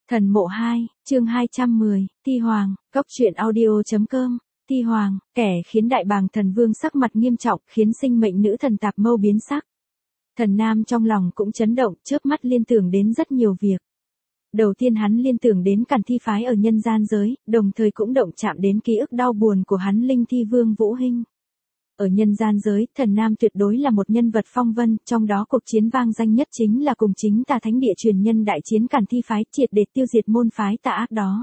Thần mộ 2, chương 210, Thi Hoàng, góc truyện audio.com, Thi Hoàng, kẻ khiến đại bàng thần vương sắc mặt nghiêm trọng, khiến sinh mệnh nữ thần tạp mâu biến sắc. Thần nam trong lòng cũng chấn động, chớp mắt liên tưởng đến rất nhiều việc. Đầu tiên hắn liên tưởng đến Càn Thi phái ở nhân gian giới, đồng thời cũng động chạm đến ký ức đau buồn của hắn Linh Thi Vương Vũ Hinh. Ở nhân gian giới, thần nam tuyệt đối là một nhân vật phong vân, trong đó cuộc chiến vang danh nhất chính là cùng chính tà thánh địa truyền nhân đại chiến Càn Thi phái, triệt để tiêu diệt môn phái tà ác đó.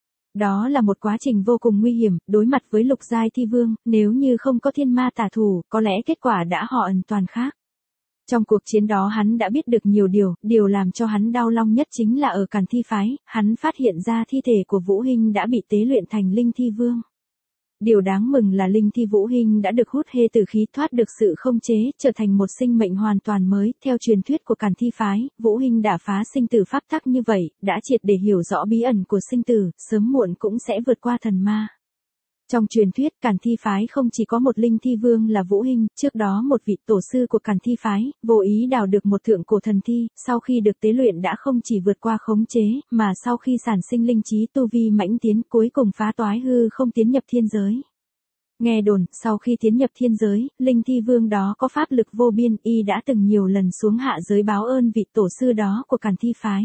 Đó là một quá trình vô cùng nguy hiểm, đối mặt với lục giai thi vương, nếu như không có thiên ma tà thủ, có lẽ kết quả đã hoàn toàn khác. Trong cuộc chiến đó hắn đã biết được nhiều điều làm cho hắn đau lòng nhất chính là ở Càn Thi phái, hắn phát hiện ra thi thể của Vũ Hinh đã bị tế luyện thành linh thi vương. Điều đáng mừng là linh thi Vũ Hinh đã được hút hê tử khí, thoát được sự không chế, trở thành một sinh mệnh hoàn toàn mới. Theo truyền thuyết của Càn Thi phái, Vũ Hinh đã phá sinh tử pháp tắc như vậy, đã triệt để hiểu rõ bí ẩn của sinh tử, sớm muộn cũng sẽ vượt qua thần ma. Trong truyền thuyết, Càn Thi phái không chỉ có một linh thi vương là Vũ Hinh, trước đó một vị tổ sư của Càn Thi phái, vô ý đào được một thượng cổ thần thi, sau khi được tế luyện đã không chỉ vượt qua khống chế, mà sau khi sản sinh linh trí tu vi mãnh tiến, cuối cùng phá toái hư không tiến nhập thiên giới. Nghe đồn, sau khi tiến nhập thiên giới, linh thi vương đó có pháp lực vô biên, y đã từng nhiều lần xuống hạ giới báo ơn vị tổ sư đó của Càn Thi phái.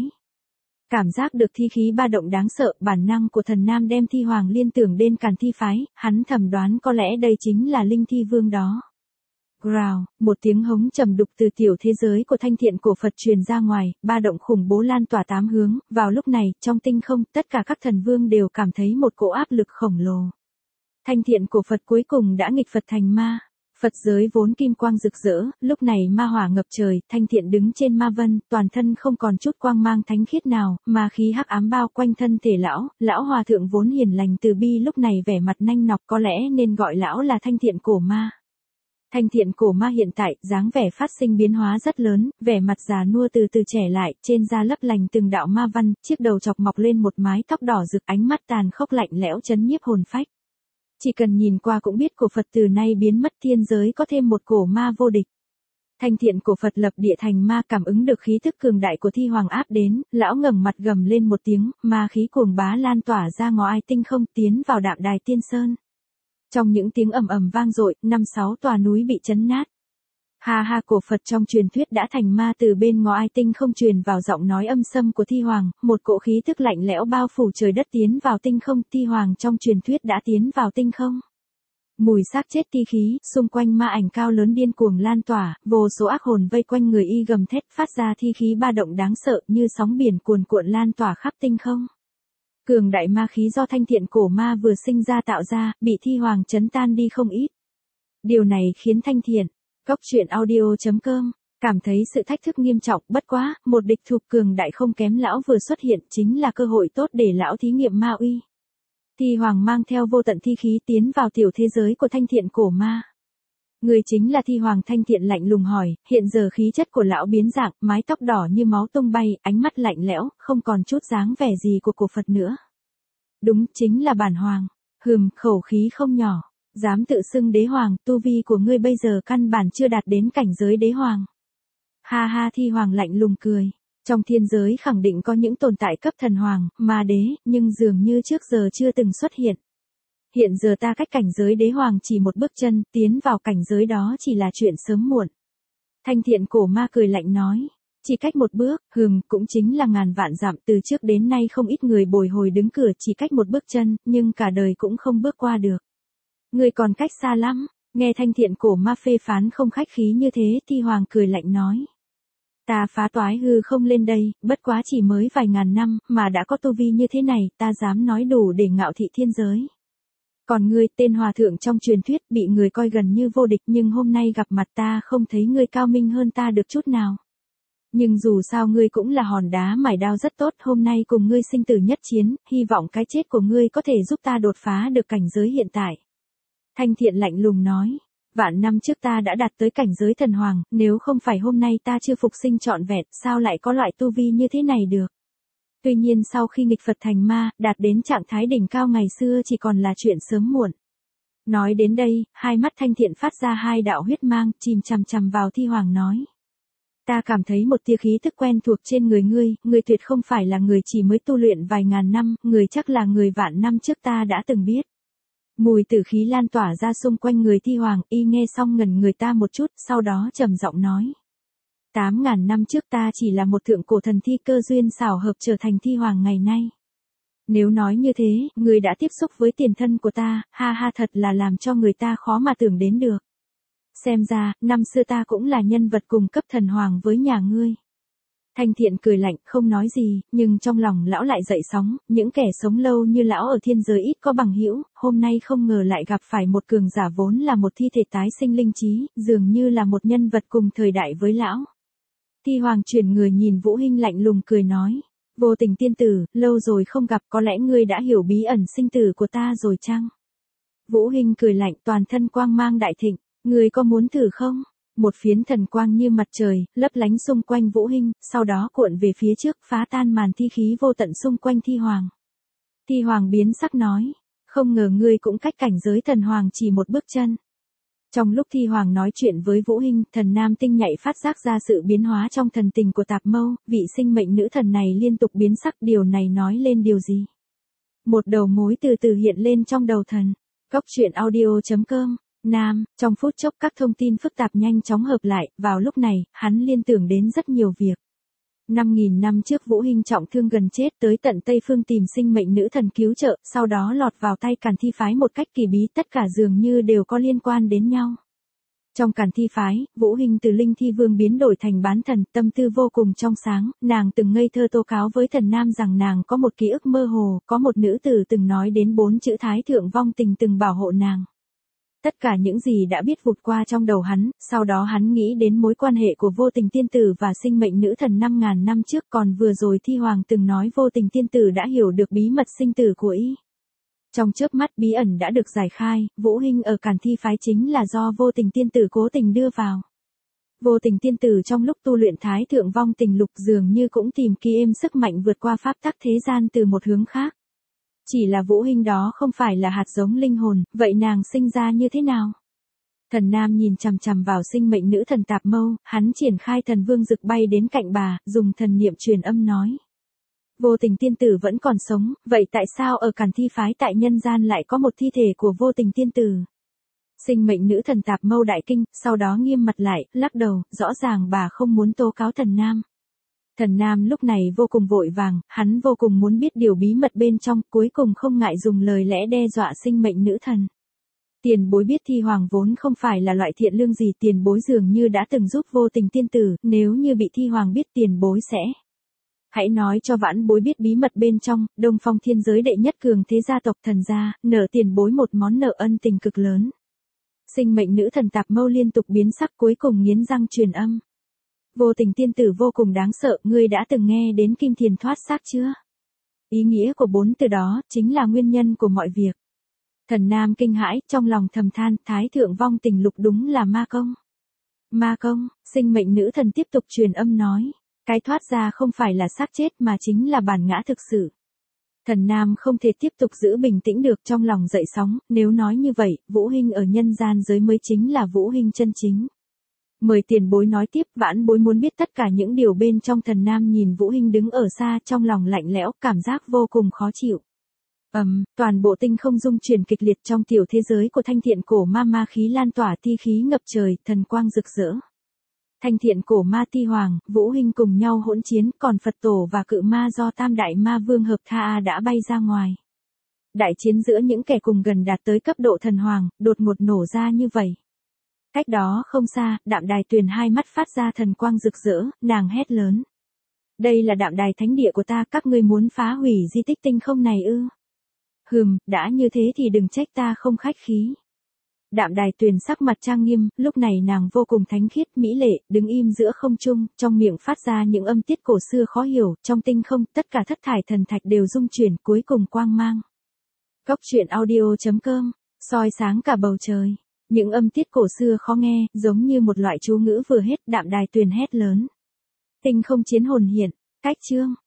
Cảm giác được thi khí ba động đáng sợ, bản năng của thần nam đem Thi Hoàng liên tưởng đến Càn Thi phái, hắn thầm đoán có lẽ đây chính là linh thi vương đó. Growl, một tiếng hống trầm đục từ tiểu thế giới của thanh thiện cổ Phật truyền ra ngoài, ba động khủng bố lan tỏa tám hướng, vào lúc này, trong tinh không, tất cả các thần vương đều cảm thấy một cỗ áp lực khổng lồ. Thanh thiện cổ Phật cuối cùng đã nghịch Phật thành ma. Phật giới vốn kim quang rực rỡ, lúc này ma hỏa ngập trời, thanh thiện đứng trên ma vân, toàn thân không còn chút quang mang thánh khiết nào, mà khí hắc ám bao quanh thân thể lão hòa thượng vốn hiền lành từ bi lúc này vẻ mặt nanh nọc, có lẽ nên gọi lão là thanh thiện cổ ma. Thanh thiện cổ ma hiện tại, dáng vẻ phát sinh biến hóa rất lớn, vẻ mặt già nua từ từ trẻ lại, trên da lấp lành từng đạo ma văn, chiếc đầu chọc mọc lên một mái tóc đỏ rực, ánh mắt tàn khốc lạnh lẽo chấn nhiếp hồn phách. Chỉ cần nhìn qua cũng biết cổ Phật từ nay biến mất, thiên giới có thêm một cổ ma vô địch. Thanh thiện cổ Phật lập địa thành ma, cảm ứng được khí thức cường đại của Thi Hoàng áp đến, lão ngẩng mặt gầm lên một tiếng, ma khí cuồng bá lan tỏa ra ngõ ai tinh không, tiến vào Đạm Đài Tiên Sơn. Trong những tiếng ầm ầm vang dội, 5-6 tòa núi bị chấn nát. Ha ha, cổ Phật trong truyền thuyết đã thành ma, từ bên ngõ ai tinh không truyền vào giọng nói âm sâm của Thi Hoàng, một cỗ khí thức lạnh lẽo bao phủ trời đất tiến vào tinh không, Thi Hoàng trong truyền thuyết đã tiến vào tinh không. Mùi xác chết thi khí, xung quanh ma ảnh cao lớn điên cuồng lan tỏa, vô số ác hồn vây quanh người y gầm thét, phát ra thi khí ba động đáng sợ như sóng biển cuồn cuộn lan tỏa khắp tinh không. Cường đại ma khí do thanh thiện cổ ma vừa sinh ra tạo ra, bị Thi Hoàng chấn tan đi không ít. Điều này khiến thanh thiện góc truyện audio.com cảm thấy sự thách thức nghiêm trọng, bất quá, một địch thủ cường đại không kém lão vừa xuất hiện, chính là cơ hội tốt để lão thí nghiệm ma uy. Thi Hoàng mang theo vô tận thi khí tiến vào tiểu thế giới của thanh thiện cổ ma. Người chính là Thi Hoàng. Thanh thiện lạnh lùng hỏi, hiện giờ khí chất của lão biến dạng, mái tóc đỏ như máu tung bay, ánh mắt lạnh lẽo, không còn chút dáng vẻ gì của cổ Phật nữa. Đúng, chính là bản hoàng. Khẩu khí không nhỏ. Dám tự xưng đế hoàng, tu vi của ngươi bây giờ căn bản chưa đạt đến cảnh giới đế hoàng. Ha ha, Thi Hoàng lạnh lùng cười. Trong thiên giới khẳng định có những tồn tại cấp thần hoàng, ma đế, nhưng dường như trước giờ chưa từng xuất hiện. Hiện giờ ta cách cảnh giới đế hoàng chỉ một bước chân, tiến vào cảnh giới đó chỉ là chuyện sớm muộn. Thanh thiện cổ ma cười lạnh nói. Chỉ cách một bước, cũng chính là ngàn vạn dặm, từ trước đến nay không ít người bồi hồi đứng cửa chỉ cách một bước chân, nhưng cả đời cũng không bước qua được. Người còn cách xa lắm. Nghe thanh thiện cổ ma phê phán không khách khí như thế, Thi Hoàng cười lạnh nói. Ta phá toái hư không lên đây, bất quá chỉ mới vài ngàn năm, mà đã có tu vi như thế này, ta dám nói đủ để ngạo thị thiên giới. Còn ngươi, tên hòa thượng trong truyền thuyết, bị người coi gần như vô địch, nhưng hôm nay gặp mặt ta không thấy ngươi cao minh hơn ta được chút nào. Nhưng dù sao ngươi cũng là hòn đá mài đao rất tốt, hôm nay cùng ngươi sinh tử nhất chiến, hy vọng cái chết của ngươi có thể giúp ta đột phá được cảnh giới hiện tại. Thanh thiện lạnh lùng nói, vạn năm trước ta đã đạt tới cảnh giới thần hoàng, nếu không phải hôm nay ta chưa phục sinh trọn vẹn, sao lại có loại tu vi như thế này được. Tuy nhiên sau khi nghịch Phật thành ma, đạt đến trạng thái đỉnh cao ngày xưa chỉ còn là chuyện sớm muộn. Nói đến đây, hai mắt thanh thiện phát ra hai đạo huyết mang, chìm chằm chằm vào Thi Hoàng nói. Ta cảm thấy một tia khí thức quen thuộc trên người ngươi tuyệt không phải là người chỉ mới tu luyện vài ngàn năm, người chắc là người vạn năm trước ta đã từng biết. Mùi tử khí lan tỏa ra xung quanh người Thi Hoàng, y nghe xong ngẩn người ta một chút, sau đó trầm giọng nói. 8.000 năm trước ta chỉ là một thượng cổ thần thi cơ duyên xảo hợp trở thành Thi Hoàng ngày nay. Nếu nói như thế, người đã tiếp xúc với tiền thân của ta, ha ha thật là làm cho người ta khó mà tưởng đến được. Xem ra, năm xưa ta cũng là nhân vật cùng cấp thần hoàng với nhà ngươi. Thanh Thiện cười lạnh, không nói gì, nhưng trong lòng lão lại dậy sóng, những kẻ sống lâu như lão ở thiên giới ít có bằng hữu, hôm nay không ngờ lại gặp phải một cường giả vốn là một thi thể tái sinh linh trí, dường như là một nhân vật cùng thời đại với lão. Thi Hoàng chuyển người nhìn Vũ Hinh lạnh lùng cười nói, Vô Tình tiên tử, lâu rồi không gặp, có lẽ ngươi đã hiểu bí ẩn sinh tử của ta rồi chăng? Vũ Hinh cười lạnh, toàn thân quang mang đại thịnh, ngươi có muốn thử không? Một phiến thần quang như mặt trời, lấp lánh xung quanh Vũ Hinh, sau đó cuộn về phía trước, phá tan màn thi khí vô tận xung quanh Thi Hoàng. Thi Hoàng biến sắc nói, không ngờ ngươi cũng cách cảnh giới thần hoàng chỉ một bước chân. Trong lúc Thi Hoàng nói chuyện với Vũ Hinh, thần nam tinh nhạy phát giác ra sự biến hóa trong thần tình của Tạp Mâu, vị sinh mệnh nữ thần này liên tục biến sắc, điều này nói lên điều gì? Một đầu mối từ từ hiện lên trong đầu thần. Cốc truyện audio.com. Nam, trong phút chốc các thông tin phức tạp nhanh chóng hợp lại, vào lúc này, hắn liên tưởng đến rất nhiều việc. 5.000 năm trước Vũ Hinh trọng thương gần chết tới tận Tây Phương tìm sinh mệnh nữ thần cứu trợ, sau đó lọt vào tay Càn Thi phái một cách kỳ bí, tất cả dường như đều có liên quan đến nhau. Trong Càn Thi phái, Vũ Hinh từ linh thi vương biến đổi thành bán thần, tâm tư vô cùng trong sáng, nàng từng ngây thơ tố cáo với thần nam rằng nàng có một ký ức mơ hồ, có một nữ tử từng nói đến 4 chữ Thái Thượng Vong Tình từng bảo hộ nàng. Tất cả những gì đã biết vụt qua trong đầu hắn, sau đó hắn nghĩ đến mối quan hệ của Vô Tình tiên tử và sinh mệnh nữ thần 5.000 năm trước, còn vừa rồi Thi Hoàng từng nói Vô Tình tiên tử đã hiểu được bí mật sinh tử của y. Trong chớp mắt bí ẩn đã được giải khai, Vũ Hinh ở Càn Thi phái chính là do Vô Tình tiên tử cố tình đưa vào. Vô Tình tiên tử trong lúc tu luyện Thái Thượng Vong Tình lục dường như cũng tìm kiếm sức mạnh vượt qua pháp tắc thế gian từ một hướng khác. Chỉ là Vũ Hinh đó không phải là hạt giống linh hồn, vậy nàng sinh ra như thế nào? Thần nam nhìn chằm chằm vào sinh mệnh nữ thần Tạp Mâu, hắn triển khai thần vương dực bay đến cạnh bà, dùng thần niệm truyền âm nói. Vô Tình tiên tử vẫn còn sống, vậy tại sao ở Càn Thi phái tại nhân gian lại có một thi thể của Vô Tình tiên tử? Sinh mệnh nữ thần Tạp Mâu đại kinh, sau đó nghiêm mặt lại, lắc đầu, rõ ràng bà không muốn tố cáo thần nam. Thần nam lúc này vô cùng vội vàng, hắn vô cùng muốn biết điều bí mật bên trong, cuối cùng không ngại dùng lời lẽ đe dọa sinh mệnh nữ thần. Tiền bối biết Thi Hoàng vốn không phải là loại thiện lương gì, tiền bối dường như đã từng giúp Vô Tình tiên tử, nếu như bị Thi Hoàng biết tiền bối sẽ. Hãy nói cho vãn bối biết bí mật bên trong, Đông Phong thiên giới đệ nhất cường thế gia tộc thần gia, nợ tiền bối một món nợ ân tình cực lớn. Sinh mệnh nữ thần Tạp Mâu liên tục biến sắc, cuối cùng nghiến răng truyền âm. Vô Tình tiên tử vô cùng đáng sợ, ngươi đã từng nghe đến kim thiền thoát xác chưa? Ý nghĩa của 4 từ đó, chính là nguyên nhân của mọi việc. Thần nam kinh hãi, trong lòng thầm than, Thái Thượng Vong Tình lục đúng là ma công. Ma công, sinh mệnh nữ thần tiếp tục truyền âm nói. Cái thoát ra không phải là xác chết mà chính là bản ngã thực sự. Thần nam không thể tiếp tục giữ bình tĩnh được, trong lòng dậy sóng, nếu nói như vậy, Vũ Hinh ở nhân gian giới mới chính là Vũ Hinh chân chính. Mời tiền bối nói tiếp, vãn bối muốn biết tất cả những điều bên trong. Thần nam nhìn Vũ Hinh đứng ở xa, trong lòng lạnh lẽo, cảm giác vô cùng khó chịu. Toàn bộ tinh không rung chuyển kịch liệt, trong tiểu thế giới của Thanh Thiện cổ ma khí lan tỏa, thi khí ngập trời, thần quang rực rỡ. Thanh Thiện cổ ma Thi Hoàng, Vũ Hinh cùng nhau hỗn chiến, còn Phật tổ và cự ma do Tam Đại Ma Vương hợp tha đã bay ra ngoài. Đại chiến giữa những kẻ cùng gần đạt tới cấp độ thần hoàng, đột ngột nổ ra như vậy. Cách đó không xa, Đạm Đài Tuyền hai mắt phát ra thần quang rực rỡ, nàng hét lớn. Đây là Đạm Đài thánh địa của ta, các ngươi muốn phá hủy di tích tinh không này ư? Đã như thế thì đừng trách ta không khách khí. Đạm Đài Tuyền sắc mặt trang nghiêm, lúc này nàng vô cùng thánh khiết, mỹ lệ, đứng im giữa không trung, trong miệng phát ra những âm tiết cổ xưa khó hiểu, trong tinh không, tất cả thất thải thần thạch đều rung chuyển, cuối cùng quang mang. Cốc truyện audio.com, soi sáng cả bầu trời. Những âm tiết cổ xưa khó nghe, giống như một loại chú ngữ vừa hết, Đạm Đài Tuyền hét lớn. Tinh không chiến hồn hiện, cách chương.